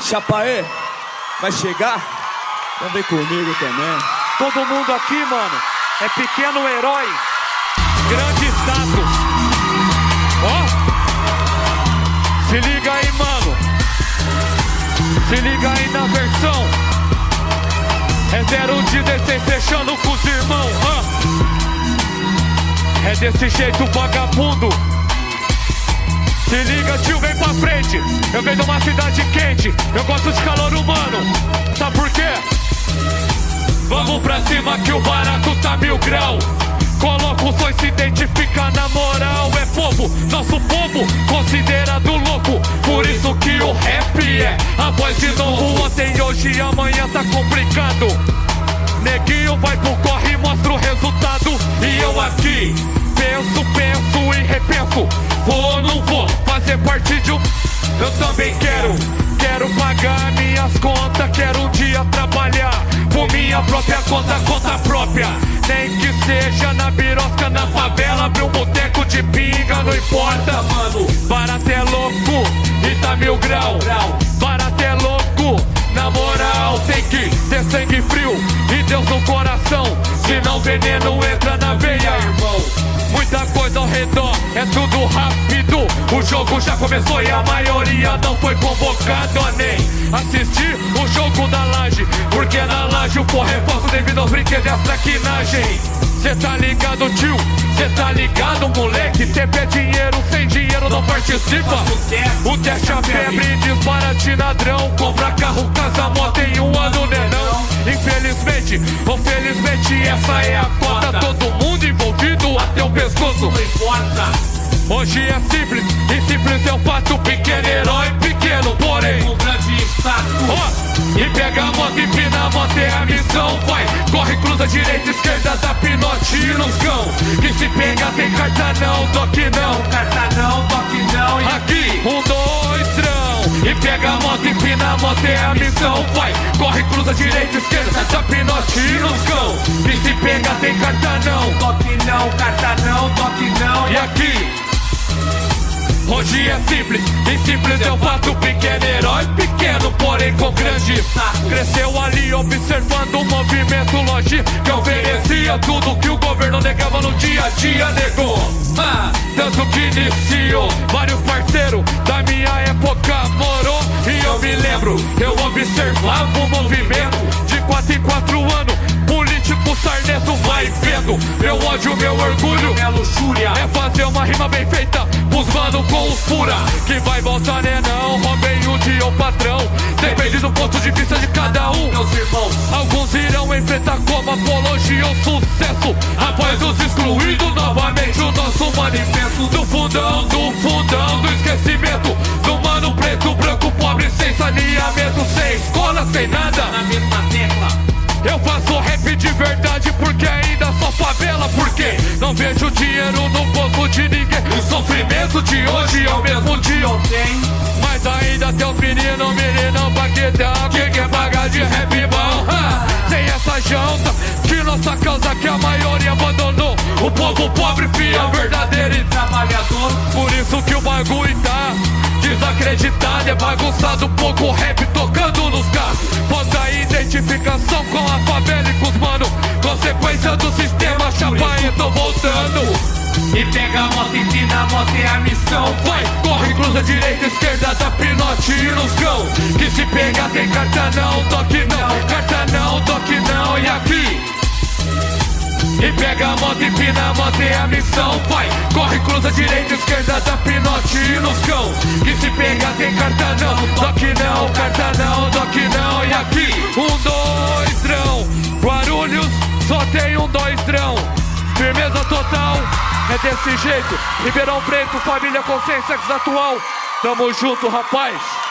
Chapaê, vai chegar? Então vem comigo também. Todo mundo aqui, mano, é pequeno herói, grande status. Ó, se liga aí, mano. Se liga aí na versão. É 016 fechando com os irmãos. É desse jeito, vagabundo. Se liga, tio, vem pra frente. Eu venho de uma cidade quente, eu gosto de calor humano. Sabe por quê? Vamos pra cima que o barato tá 1000 graus. Coloca o som e se identifica na moral. É povo, nosso povo considerado louco. Por isso que o rap é a voz de novo. Ontem, hoje e amanhã tá complicado. Neguinho vai pro corre e mostra o resultado. E eu aqui penso e repenso. Vou ou não vou fazer parte de um... Eu também quero pagar minhas contas. Quero um dia trabalhar por minha própria conta própria. Nem que seja na birosca, na favela, abrir um boteco de pinga, não importa, mano. Barato é louco e tá 1000 graus. Barato é louco, na moral. Tem que ter sangue frio e Deus no coração, senão veneno entra na veia, irmão. Muita coisa ao redor, é tudo rápido. O jogo já começou e a maioria não foi convocado a nem assistir o jogo da laje. Porque na laje o porra é falso devido aos brinquedos e às traquinagem. Cê tá ligado, tio? Cê tá ligado, moleque? TP é dinheiro, sem dinheiro não participa. O teste a febre, dispara-te ladrão. Compra carro, casa, moto em um ano, né não? Infelizmente, ou felizmente, essa é a cota. Todo mundo envolvido até o pescoço. Não importa. Hoje é simples, e simples é o fato. Pequeno herói, pequeno, porém um grande status. E pega a moto, empina a moto, é a missão. Vai, corre, cruza, direita, esquerda, dá pinote nos cão. Que se pega tem carta não, toque não. Carta não, toque não. E aqui, 1, 2, trão. E pega a moto, empina a moto, é a missão. Vai, corre, cruza, direita, esquerda, dá pinote nos cão. Que se pega tem carta não, toque não. Carta não, toque não. E aqui, hoje é simples, e simples é o fato. Pequeno herói, pequeno, porém com grande saco. Cresceu ali observando o movimento lógico que oferecia tudo que o governo negava no dia a dia, negou. Tanto que iniciou vários parceiros da minha época morou. E eu me lembro, eu observava o movimento de 4 em 4 anos. Político sarneto vai vendo. Meu ódio, meu orgulho, minha luxúria é fazer uma rima bem feita pros mano com os pura. Que vai voltar né não, Robin Hood ou patrão. Depende do ponto de vista de cada um, meus irmãos. Alguns irão enfrentar como apologia ou sucesso. Após os excluídos, novamente o nosso manifesto. Do fundão do esquecimento. Do mano preto, branco, pobre, sem saneamento. Sem escola, sem nada, na mesma tecla. Eu faço rap de verdade porque ainda sou favela. Porque não vejo dinheiro no bolso de ninguém. O sofrimento de hoje é o mesmo de ontem. Mas ainda tem os meninos paquetão que quer pagar de rap bom. Sem essa janta que nossa causa que a maioria abandonou. O povo pobre, fiel, verdadeiro e trabalhador. Por isso que o bagulho tá desacreditado, é bagunçado, pouco rap tocando nos carros. Falta identificação com a favela e com os mano. Consequência do sistema, Chapaê, tô voltando. E pega a moto, empina a moto, é a missão. Vai, corre, cruza, direita, esquerda, dá pinote nos cão. Que se pega tem carta não, toque não. Carta não, toque não. E aqui, e pega a moto, empina a moto, é a missão. Vai, corre, cruza, direita, esquerda, dá pinote nos cão. Que se pega tem carta não, toque não. Carta não, toque não. E aqui, 1, 2, trão. Guarulhos, só tem 1, 2, trão. Firmeza total, é desse jeito. Ribeirão Preto, família Consciência atual. Tamo junto, rapaz.